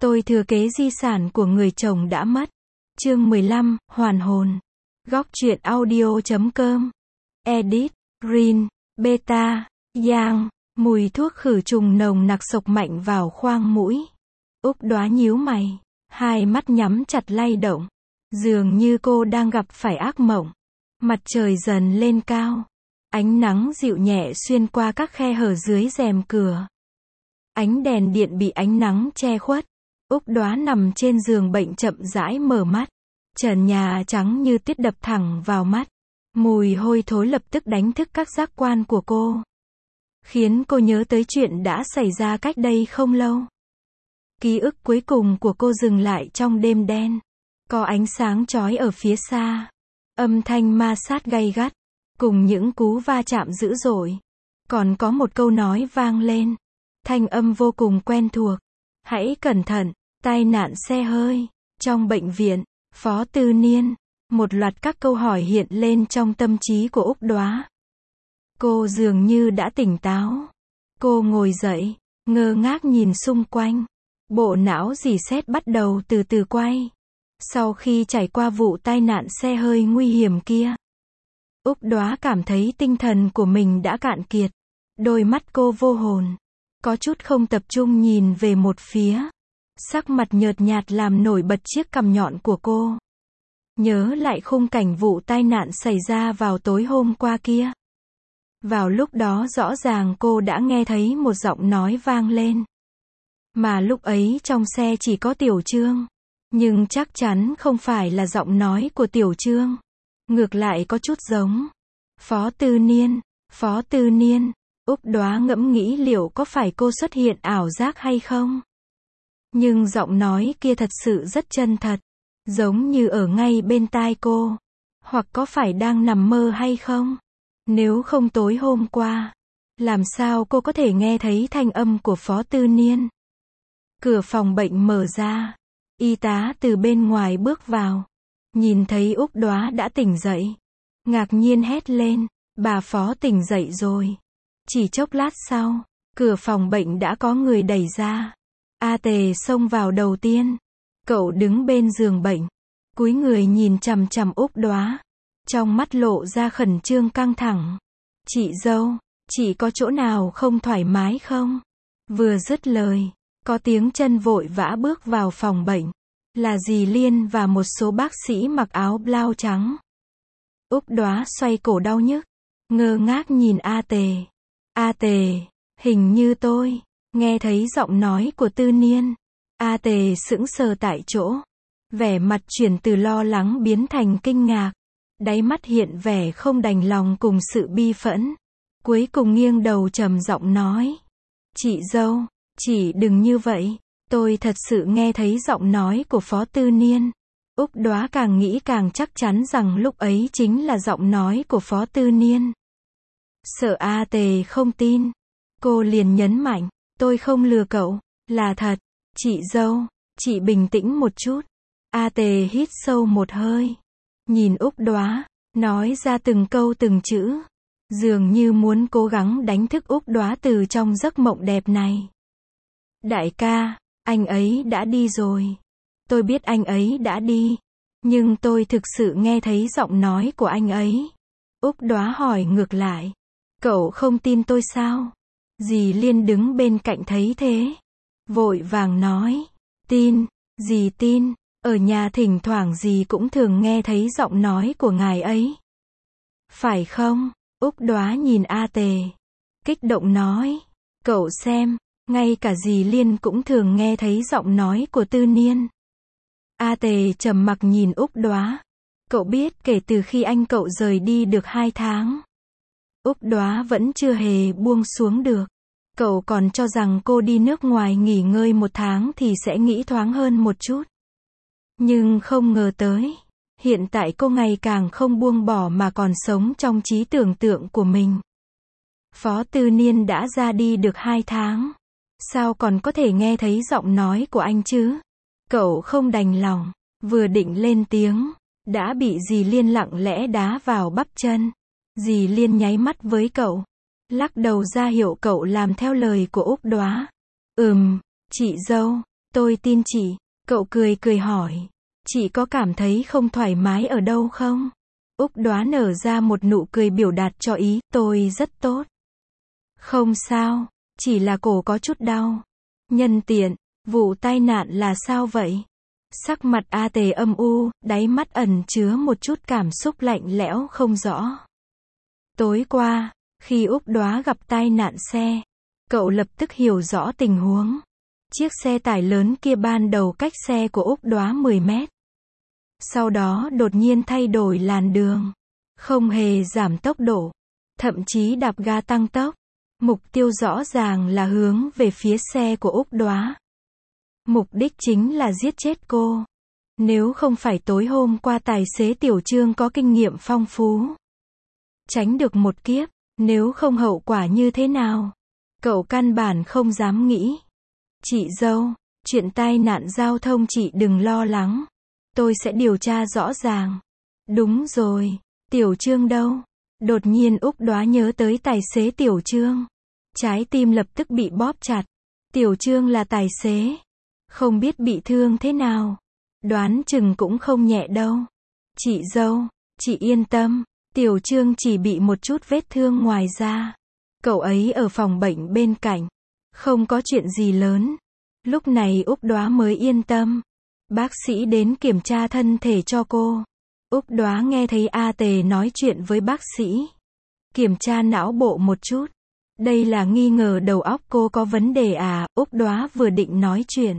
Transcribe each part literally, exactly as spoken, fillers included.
Tôi thừa kế di sản của người chồng đã mất. Chương mười lăm, hoàn hồn. Góc truyện audio chấm com. Edit, Rin, Beta, Yang. Mùi thuốc khử trùng nồng nặc xộc mạnh vào khoang mũi. Úc Đoá nhíu mày, hai mắt nhắm chặt lay động. Dường như cô đang gặp phải ác mộng. Mặt trời dần lên cao. Ánh nắng dịu nhẹ xuyên qua các khe hở dưới rèm cửa. Ánh đèn điện bị ánh nắng che khuất. Úc Đoá nằm trên giường bệnh chậm rãi mở mắt. Trần nhà trắng như tuyết đập thẳng vào mắt. Mùi hôi thối lập tức đánh thức các giác quan của cô. Khiến cô nhớ tới chuyện đã xảy ra cách đây không lâu. Ký ức cuối cùng của cô dừng lại trong đêm đen. Có ánh sáng chói ở phía xa. Âm thanh ma sát gay gắt. Cùng những cú va chạm dữ dội. Còn có một câu nói vang lên. Thanh âm vô cùng quen thuộc. Hãy cẩn thận, tai nạn xe hơi. Trong bệnh viện, Phó Tư Niên. Một loạt các câu hỏi hiện lên trong tâm trí của Úc Đoá. Cô dường như đã tỉnh táo. Cô ngồi dậy, ngơ ngác nhìn xung quanh. Bộ não rỉ sét bắt đầu từ từ quay. Sau khi trải qua vụ tai nạn xe hơi nguy hiểm kia, Úc Đoá cảm thấy tinh thần của mình đã cạn kiệt. Đôi mắt cô vô hồn. Có chút không tập trung nhìn về một phía. Sắc mặt nhợt nhạt làm nổi bật chiếc cằm nhọn của cô. Nhớ lại khung cảnh vụ tai nạn xảy ra vào tối hôm qua kia. Vào lúc đó rõ ràng cô đã nghe thấy một giọng nói vang lên. Mà lúc ấy trong xe chỉ có Tiểu Trương. Nhưng chắc chắn không phải là giọng nói của Tiểu Trương. Ngược lại có chút giống. Phó Tư Niên, Phó Tư Niên. Úc Đoá ngẫm nghĩ liệu có phải cô xuất hiện ảo giác hay không. Nhưng giọng nói kia thật sự rất chân thật. Giống như ở ngay bên tai cô. Hoặc có phải đang nằm mơ hay không? Nếu không tối hôm qua, làm sao cô có thể nghe thấy thanh âm của Phó Tư Niên? Cửa phòng bệnh mở ra. Y tá từ bên ngoài bước vào. Nhìn thấy Úc Đoá đã tỉnh dậy. Ngạc nhiên hét lên. Bà Phó tỉnh dậy rồi. Chỉ chốc lát sau, cửa phòng bệnh đã có người đẩy ra. A Tề xông vào đầu tiên. Cậu đứng bên giường bệnh. Cúi người nhìn chằm chằm Úc Đoá. Trong mắt lộ ra khẩn trương căng thẳng. Chị dâu, chị có chỗ nào không thoải mái không? Vừa dứt lời, có tiếng chân vội vã bước vào phòng bệnh. Là dì Liên và một số bác sĩ mặc áo blau trắng. Úc Đoá xoay cổ đau nhức. Ngơ ngác nhìn A Tề. A Tề, hình như tôi nghe thấy giọng nói của Tư Niên. A Tề sững sờ tại chỗ. Vẻ mặt chuyển từ lo lắng biến thành kinh ngạc. Đáy mắt hiện vẻ không đành lòng cùng sự bi phẫn. Cuối cùng nghiêng đầu trầm giọng nói. Chị dâu, chị đừng như vậy. Tôi thật sự nghe thấy giọng nói của Phó Tư Niên. Úc Đoá càng nghĩ càng chắc chắn rằng lúc ấy chính là giọng nói của Phó Tư Niên. Sợ A Tề không tin. Cô liền nhấn mạnh. Tôi không lừa cậu. Là thật. Chị dâu, chị bình tĩnh một chút. A Tề hít sâu một hơi. Nhìn Úc Đoá. Nói ra từng câu từng chữ. Dường như muốn cố gắng đánh thức Úc Đoá từ trong giấc mộng đẹp này. Đại ca, anh ấy đã đi rồi. Tôi biết anh ấy đã đi. Nhưng tôi thực sự nghe thấy giọng nói của anh ấy. Úc Đoá hỏi ngược lại. Cậu không tin tôi sao? Dì Liên đứng bên cạnh thấy thế. Vội vàng nói. Tin, dì tin. Ở nhà thỉnh thoảng dì cũng thường nghe thấy giọng nói của ngài ấy. Phải không? Úc Đoá nhìn A Tề. Kích động nói. Cậu xem, ngay cả dì Liên cũng thường nghe thấy giọng nói của Tư Niên. A Tề trầm mặc nhìn Úc Đoá. Cậu biết kể từ khi anh cậu rời đi được hai tháng. Úc Đoá vẫn chưa hề buông xuống được. Cậu còn cho rằng cô đi nước ngoài nghỉ ngơi một tháng thì sẽ nghĩ thoáng hơn một chút. Nhưng không ngờ tới. Hiện tại cô ngày càng không buông bỏ mà còn sống trong trí tưởng tượng của mình. Phó Tư Niên đã ra đi được hai tháng. Sao còn có thể nghe thấy giọng nói của anh chứ? Cậu không đành lòng. Vừa định lên tiếng. Đã bị dì Liên lặng lẽ đá vào bắp chân. Dì Liên nháy mắt với cậu. Lắc đầu ra hiệu cậu làm theo lời của Úc Đoá. Ừm, chị dâu. Tôi tin chị. Cậu cười cười hỏi. Chị có cảm thấy không thoải mái ở đâu không? Úc Đoá nở ra một nụ cười biểu đạt cho ý, tôi rất tốt. Không sao, chỉ là cổ có chút đau. Nhân tiện, vụ tai nạn là sao vậy? Sắc mặt A Tề âm u, đáy mắt ẩn chứa một chút cảm xúc lạnh lẽo không rõ. Tối qua, khi Úc Đoá gặp tai nạn xe, cậu lập tức hiểu rõ tình huống. Chiếc xe tải lớn kia ban đầu cách xe của Úc Đoá mười mét. Sau đó đột nhiên thay đổi làn đường. Không hề giảm tốc độ. Thậm chí đạp ga tăng tốc. Mục tiêu rõ ràng là hướng về phía xe của Úc Đoá. Mục đích chính là giết chết cô. Nếu không phải tối hôm qua tài xế Tiểu Trương có kinh nghiệm phong phú. Tránh được một kiếp, nếu không hậu quả như thế nào? Cậu căn bản không dám nghĩ. Chị dâu, chuyện tai nạn giao thông chị đừng lo lắng. Tôi sẽ điều tra rõ ràng. Đúng rồi, Tiểu Trương đâu? Đột nhiên Úc Đoá nhớ tới tài xế Tiểu Trương. Trái tim lập tức bị bóp chặt. Tiểu Trương là tài xế. Không biết bị thương thế nào. Đoán chừng cũng không nhẹ đâu. Chị dâu, chị yên tâm. Tiểu Trương chỉ bị một chút vết thương ngoài da. Cậu ấy ở phòng bệnh bên cạnh. Không có chuyện gì lớn. Lúc này Úc Đoá mới yên tâm. Bác sĩ đến kiểm tra thân thể cho cô. Úc Đoá nghe thấy A Tề nói chuyện với bác sĩ. Kiểm tra não bộ một chút. Đây là nghi ngờ đầu óc cô có vấn đề à? Úc Đoá vừa định nói chuyện.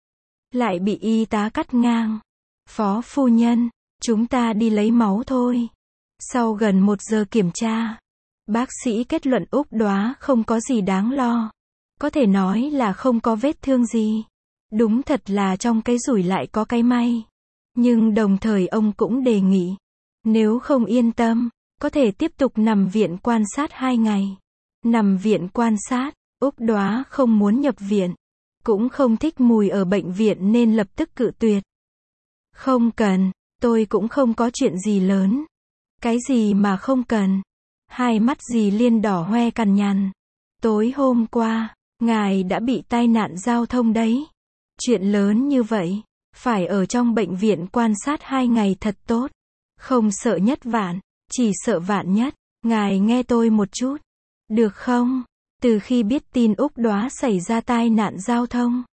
Lại bị y tá cắt ngang. Phó phu nhân, chúng ta đi lấy máu thôi. Sau gần một giờ kiểm tra, bác sĩ kết luận Úc Đoá không có gì đáng lo. Có thể nói là không có vết thương gì. Đúng thật là trong cái rủi lại có cái may. Nhưng đồng thời ông cũng đề nghị, nếu không yên tâm, có thể tiếp tục nằm viện quan sát hai ngày. Nằm viện quan sát, Úc Đoá không muốn nhập viện. Cũng không thích mùi ở bệnh viện nên lập tức cự tuyệt. Không cần, tôi cũng không có chuyện gì lớn. Cái gì mà không cần? Hai mắt dì Liên đỏ hoe cằn nhằn. Tối hôm qua, ngài đã bị tai nạn giao thông đấy. Chuyện lớn như vậy, phải ở trong bệnh viện quan sát hai ngày thật tốt. Không sợ nhất vạn, chỉ sợ vạn nhất. Ngài nghe tôi một chút. Được không? Từ khi biết tin Úc Đoá xảy ra tai nạn giao thông,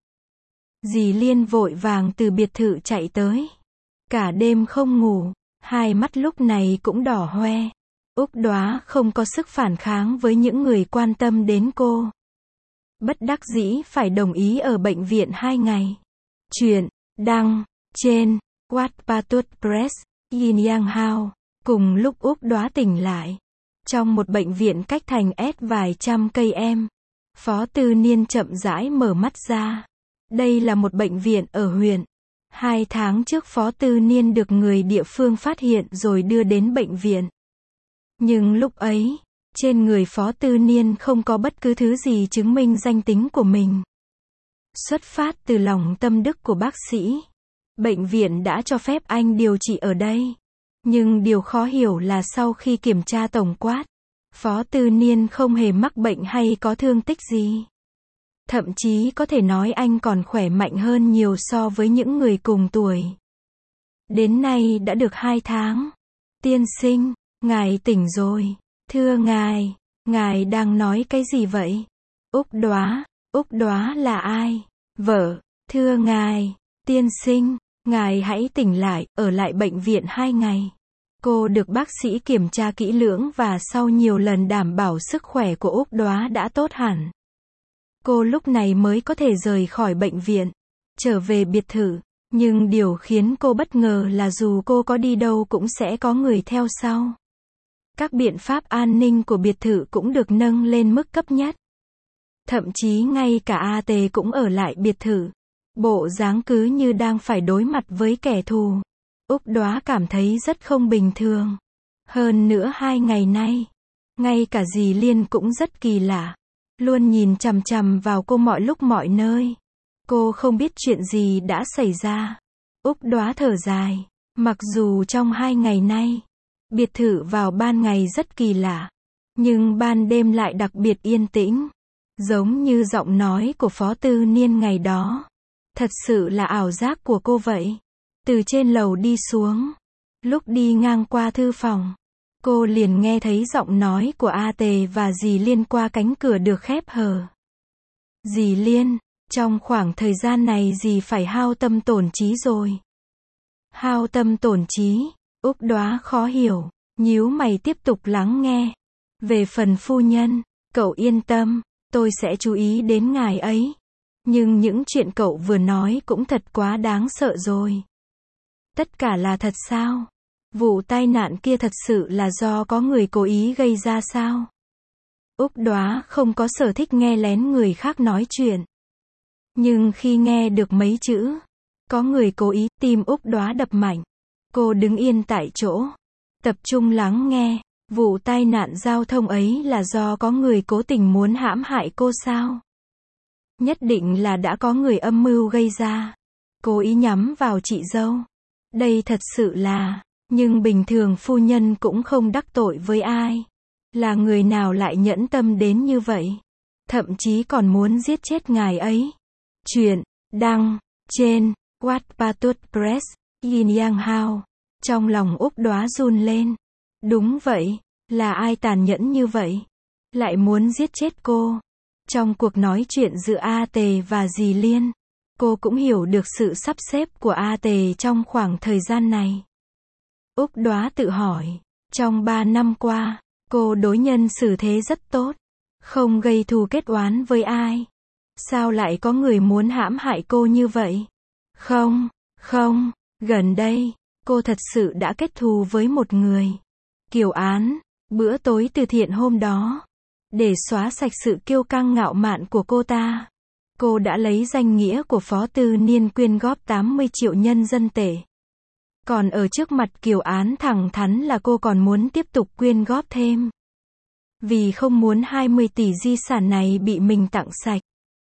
dì Liên vội vàng từ biệt thự chạy tới. Cả đêm không ngủ, hai mắt lúc này cũng đỏ hoe. Úc Đoá không có sức phản kháng với những người quan tâm đến cô. Bất đắc dĩ phải đồng ý ở bệnh viện hai ngày. Chuyện đăng trên Wattpad Press, Yin Yang Hao. Cùng lúc Úc Đoá tỉnh lại, trong một bệnh viện cách thành S vài trăm cây em, Phó Tư Niên chậm rãi mở mắt ra. Đây là một bệnh viện ở huyện. Hai tháng trước Phó Tư Niên được người địa phương phát hiện rồi đưa đến bệnh viện. Nhưng lúc ấy, trên người Phó Tư Niên không có bất cứ thứ gì chứng minh danh tính của mình. Xuất phát từ lòng tâm đức của bác sĩ, bệnh viện đã cho phép anh điều trị ở đây. Nhưng điều khó hiểu là sau khi kiểm tra tổng quát, Phó Tư Niên không hề mắc bệnh hay có thương tích gì. Thậm chí có thể nói anh còn khỏe mạnh hơn nhiều so với những người cùng tuổi. Đến nay đã được hai tháng. Tiên sinh, ngài tỉnh rồi. Thưa ngài, ngài đang nói cái gì vậy? Úc Đoá, Úc Đoá là ai? Vợ, thưa ngài, tiên sinh, ngài hãy tỉnh lại, ở lại bệnh viện hai ngày. Cô được bác sĩ kiểm tra kỹ lưỡng và sau nhiều lần đảm bảo sức khỏe của Úc Đoá đã tốt hẳn. Cô lúc này mới có thể rời khỏi bệnh viện, trở về biệt thự. Nhưng điều khiến cô bất ngờ là dù cô có đi đâu cũng sẽ có người theo sau. Các biện pháp an ninh của biệt thự cũng được nâng lên mức cấp nhất. Thậm chí ngay cả A Tề cũng ở lại biệt thự. Bộ dáng cứ như đang phải đối mặt với kẻ thù. Úc Đoá cảm thấy rất không bình thường. Hơn nữa hai ngày nay, ngay cả dì Liên cũng rất kỳ lạ. Luôn nhìn chằm chằm vào cô mọi lúc mọi nơi. Cô không biết chuyện gì đã xảy ra. Úc Đoá thở dài. Mặc dù trong hai ngày nay, biệt thự vào ban ngày rất kỳ lạ, nhưng ban đêm lại đặc biệt yên tĩnh. Giống như giọng nói của Phó Tư Niên ngày đó. Thật sự là ảo giác của cô vậy. Từ trên lầu đi xuống. Lúc đi ngang qua thư phòng, cô liền nghe thấy giọng nói của A Tề và dì Liên qua cánh cửa được khép hờ. Dì Liên, trong khoảng thời gian này dì phải hao tâm tổn trí rồi. Hao tâm tổn trí, Úc Đoá khó hiểu, nhíu mày tiếp tục lắng nghe. Về phần phu nhân, cậu yên tâm, tôi sẽ chú ý đến ngài ấy. Nhưng những chuyện cậu vừa nói cũng thật quá đáng sợ rồi. Tất cả là thật sao? Vụ tai nạn kia thật sự là do có người cố ý gây ra sao? Úc Đoá không có sở thích nghe lén người khác nói chuyện. Nhưng khi nghe được mấy chữ, có người cố ý, tim Úc Đoá đập mạnh. Cô đứng yên tại chỗ, tập trung lắng nghe. Vụ tai nạn giao thông ấy là do có người cố tình muốn hãm hại cô sao? Nhất định là đã có người âm mưu gây ra. Cố ý nhắm vào chị dâu. Đây thật sự là, nhưng bình thường phu nhân cũng không đắc tội với ai. Là người nào lại nhẫn tâm đến như vậy? Thậm chí còn muốn giết chết ngài ấy. Chuyện, đăng, trên, Wattpad Press, Yin Yang Hao. Trong lòng Úc Đoá run lên. Đúng vậy, là ai tàn nhẫn như vậy? Lại muốn giết chết cô. Trong cuộc nói chuyện giữa A Tề và dì Liên, cô cũng hiểu được sự sắp xếp của A Tề trong khoảng thời gian này. Úc Đoá tự hỏi, trong ba năm qua, cô đối nhân xử thế rất tốt, không gây thù kết oán với ai. Sao lại có người muốn hãm hại cô như vậy? Không, không, gần đây, cô thật sự đã kết thù với một người. Kiều Án, bữa tối từ thiện hôm đó, để xóa sạch sự kiêu căng ngạo mạn của cô ta, cô đã lấy danh nghĩa của Phó Tư Niên quyên góp tám mươi triệu nhân dân tệ. Còn ở trước mặt Kiều Án thẳng thắn là cô còn muốn tiếp tục quyên góp thêm. Vì không muốn hai mươi tỷ di sản này bị mình tặng sạch,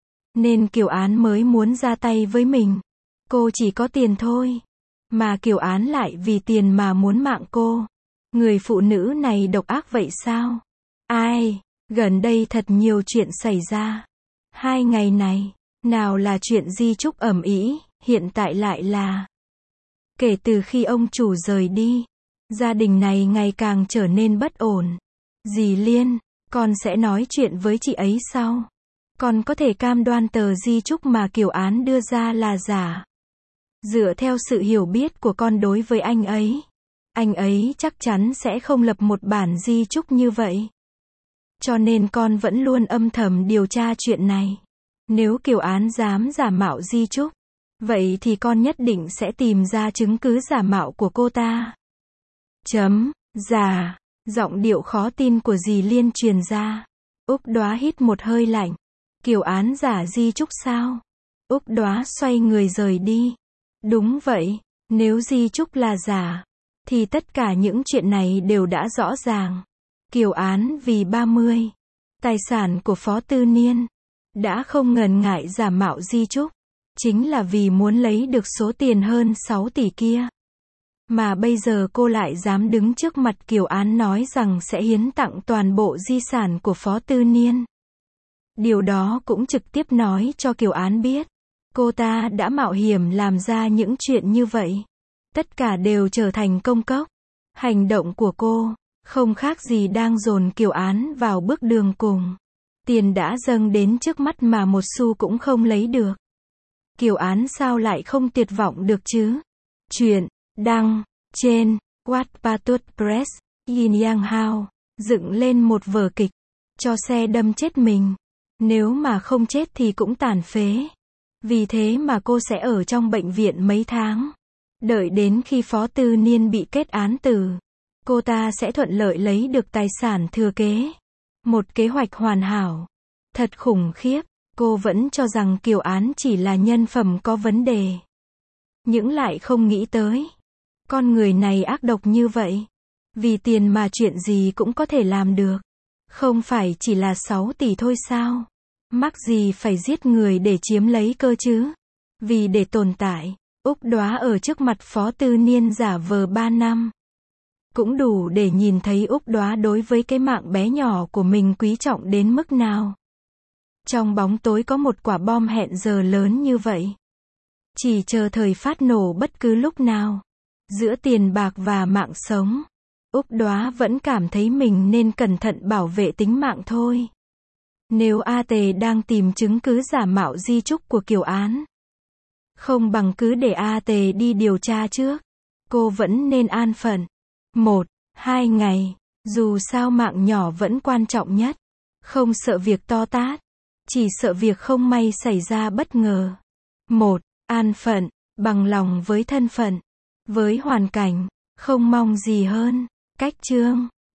nên Kiều Án mới muốn ra tay với mình. Cô chỉ có tiền thôi, mà Kiều Án lại vì tiền mà muốn mạng cô. Người phụ nữ này độc ác vậy sao? Ai? Gần đây thật nhiều chuyện xảy ra. Hai ngày này, nào là chuyện di chúc ầm ĩ, hiện tại lại là... Kể từ khi ông chủ rời đi, gia đình này ngày càng trở nên bất ổn. Dì Liên, con sẽ nói chuyện với chị ấy sau. Con có thể cam đoan tờ di chúc mà Kiều Án đưa ra là giả. Dựa theo sự hiểu biết của con đối với anh ấy, anh ấy chắc chắn sẽ không lập một bản di chúc như vậy. Cho nên con vẫn luôn âm thầm điều tra chuyện này. Nếu Kiều Án dám giả mạo di chúc, vậy thì con nhất định sẽ tìm ra chứng cứ giả mạo của cô ta. Chấm, giả, giọng điệu khó tin của dì Liên truyền ra. Úc Đoá hít một hơi lạnh. Kiều Án giả di chúc sao? Úc Đoá xoay người rời đi. Đúng vậy, nếu di chúc là giả, thì tất cả những chuyện này đều đã rõ ràng. Kiều Án vì ba mươi tài sản của Phó Tư Niên, đã không ngần ngại giả mạo di chúc, chính là vì muốn lấy được số tiền hơn sáu tỷ kia. Mà bây giờ cô lại dám đứng trước mặt Kiều Án nói rằng sẽ hiến tặng toàn bộ di sản của Phó Tư Niên. Điều đó cũng trực tiếp nói cho Kiều Án biết, cô ta đã mạo hiểm làm ra những chuyện như vậy. Tất cả đều trở thành công cốc. Hành động của cô, không khác gì đang dồn Kiều Án vào bước đường cùng. Tiền đã dâng đến trước mắt mà một xu cũng không lấy được. Kiều Án sao lại không tuyệt vọng được chứ? Chuyện, đăng, trên, Wattpad Press, Yin Yang Hao, dựng lên một vở kịch, cho xe đâm chết mình. Nếu mà không chết thì cũng tàn phế. Vì thế mà cô sẽ ở trong bệnh viện mấy tháng. Đợi đến khi Phó Tư Niên bị kết án tử, cô ta sẽ thuận lợi lấy được tài sản thừa kế. Một kế hoạch hoàn hảo. Thật khủng khiếp, cô vẫn cho rằng Kiều Án chỉ là nhân phẩm có vấn đề. Nhưng lại không nghĩ tới, con người này ác độc như vậy. Vì tiền mà chuyện gì cũng có thể làm được. Không phải chỉ là sáu tỷ thôi sao? Mắc gì phải giết người để chiếm lấy cơ chứ? Vì để tồn tại, Úc Đoá ở trước mặt Phó Tư Niên giả vờ ba năm. Cũng đủ để nhìn thấy Úc Đoá đối với cái mạng bé nhỏ của mình quý trọng đến mức nào. Trong bóng tối có một quả bom hẹn giờ lớn như vậy. chỉ chờ thời phát nổ bất cứ lúc nào. Giữa tiền bạc và mạng sống, Úc Đoá vẫn cảm thấy mình nên cẩn thận bảo vệ tính mạng thôi. Nếu A Tề đang tìm chứng cứ giả mạo di chúc của Kiều Án, không bằng cứ để A Tề đi điều tra trước. Cô vẫn nên an phận. Một, hai ngày, dù sao mạng nhỏ vẫn quan trọng nhất. Không sợ việc to tát, chỉ sợ việc không may xảy ra bất ngờ. Một, an phận, bằng lòng với thân phận, với hoàn cảnh, không mong gì hơn. Cách chương